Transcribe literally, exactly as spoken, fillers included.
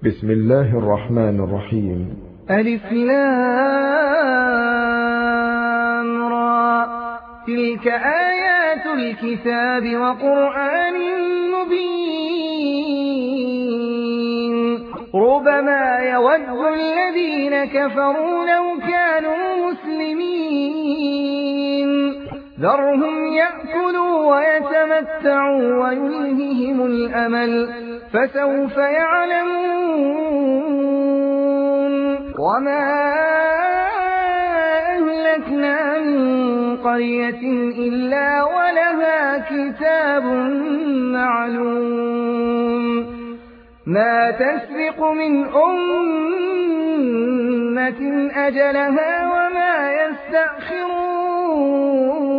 بسم الله الرحمن الرحيم. ألف لام را، تلك آيات الكتاب وقرآن مبين. ربما يود الذين كفروا لو كانوا مسلمين. ذرهم يأكلوا ويتمتعوا ويلههم الأمل، فسوف يعلمون. وما أهلكنا من قرية إلا ولها كتاب معلوم، ما تسبق من أمة أجلها وما يستأخرون.